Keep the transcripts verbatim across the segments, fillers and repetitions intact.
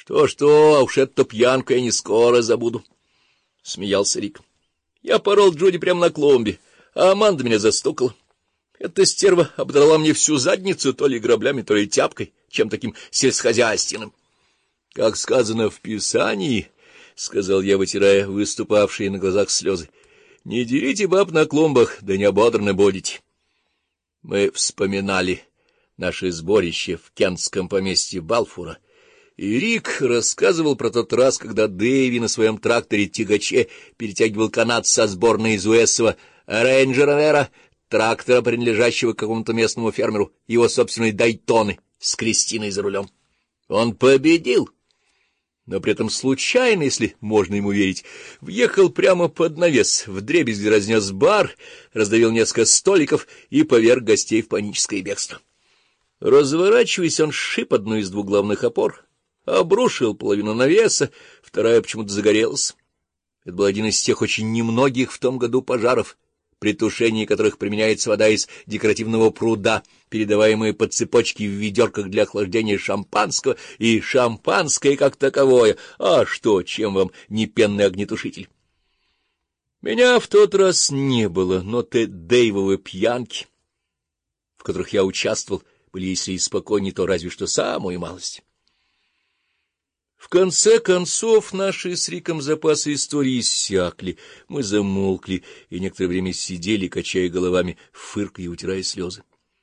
Что-что, а уж эту пьянку я не скоро забуду, — смеялся Рик. Я порол Джуди прямо на клумбе, а Аманда меня застукала. Эта стерва обдрала мне всю задницу то ли граблями, то ли тяпкой, чем таким сельскохозяйственным. — Как сказано в Писании, — сказал я, вытирая выступавшие на глазах слезы, — не дерите баб на клумбах, да не ободраны будете. Мы вспоминали наше сборище в кентском поместье Балфура, и Рик рассказывал про тот раз, когда Дэйви на своем тракторе-тягаче перетягивал канат со сборной из Уэссова рейнджера, трактора, принадлежащего какому-то местному фермеру, его собственной Дайтоны с Кристиной за рулем. Он победил, но при этом случайно, если можно ему верить, въехал прямо под навес, вдребезги разнес бар, раздавил несколько столиков и поверг гостей в паническое бегство. Разворачиваясь, он сшиб одну из двух главных опор, обрушил половину навеса, вторая почему-то загорелась. Это был один из тех очень немногих в том году пожаров, при тушении которых применяется вода из декоративного пруда, передаваемая по цепочке в ведерках для охлаждения шампанского, и шампанское как таковое. А что, чем вам не пенный огнетушитель? Меня в тот раз не было, но те Дэйвовы пьянки, в которых я участвовал, были, если и спокойнее, то разве что самую малость. В конце концов, наши с Риком запасы истории иссякли, мы замолкли и некоторое время сидели, качая головами, фыркая и утирая слезы.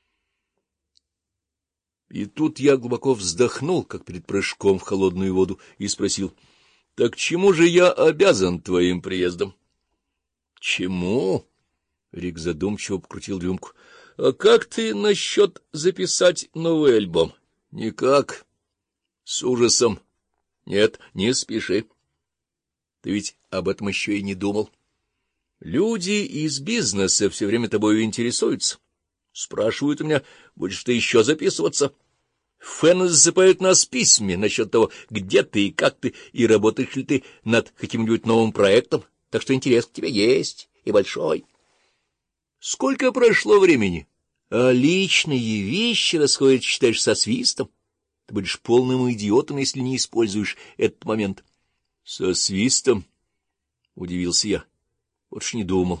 И тут я глубоко вздохнул, как перед прыжком в холодную воду, и спросил: — Так чему же я обязан твоим приездом? — Чему? — Рик задумчиво покрутил рюмку. — А как ты насчет записать новый альбом? — Никак. — С ужасом. — Нет, не спеши. Ты ведь об этом еще и не думал. Люди из бизнеса все время тобою интересуются. Спрашивают у меня, будешь ты еще записываться. Фэны засыпают нас письмами насчет того, где ты и как ты, и работаешь ли ты над каким-нибудь новым проектом, так что интерес к тебе есть, и большой. Сколько прошло времени, а личные вещи расходят, считаешь, со свистом. Ты будешь полным идиотом, если не используешь этот момент. — Со свистом? — удивился я. Вот ж не думал.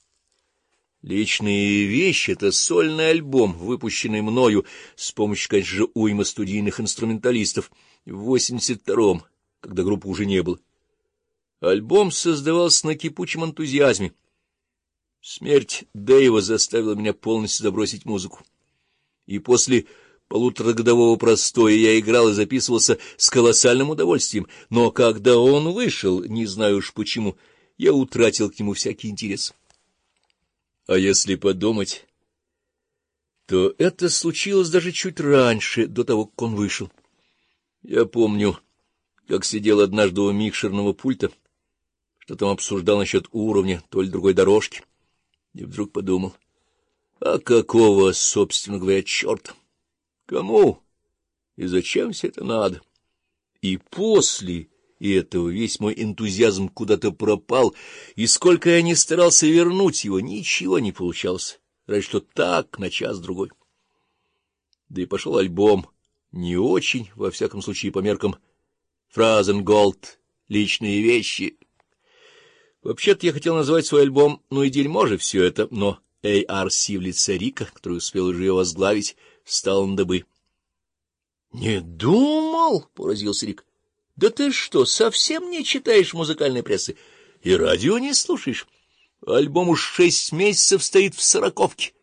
Личные вещи — это сольный альбом, выпущенный мною с помощью, конечно же, уймы студийных инструменталистов в восемьдесят втором, когда группы уже не было. Альбом создавался на кипучем энтузиазме. Смерть Дэйва заставила меня полностью забросить музыку. И после полуторагодового простоя я играл и записывался с колоссальным удовольствием, но когда он вышел, не знаю уж почему, я утратил к нему всякий интерес. А если подумать, то это случилось даже чуть раньше, до того, как он вышел. Я помню, как сидел однажды у микшерного пульта, что там обсуждал насчет уровня той или другой дорожки, и вдруг подумал, а какого, собственно говоря, черта? Кому и зачем все это надо? И после этого весь мой энтузиазм куда-то пропал, и сколько я ни старался вернуть его, ничего не получалось, разве что так, на час-другой. Да и пошел альбом не очень, во всяком случае, по меркам Фразенголд, личные вещи. Вообще-то я хотел назвать свой альбом «Ну и дерьмо же все это», но эй ар си в лице Рика, который успел уже ее возглавить, встал на дыбы. — Не думал? — поразился Рик. — Да ты что, совсем не читаешь музыкальной прессы и радио не слушаешь? Альбом уж шесть месяцев стоит в сороковке,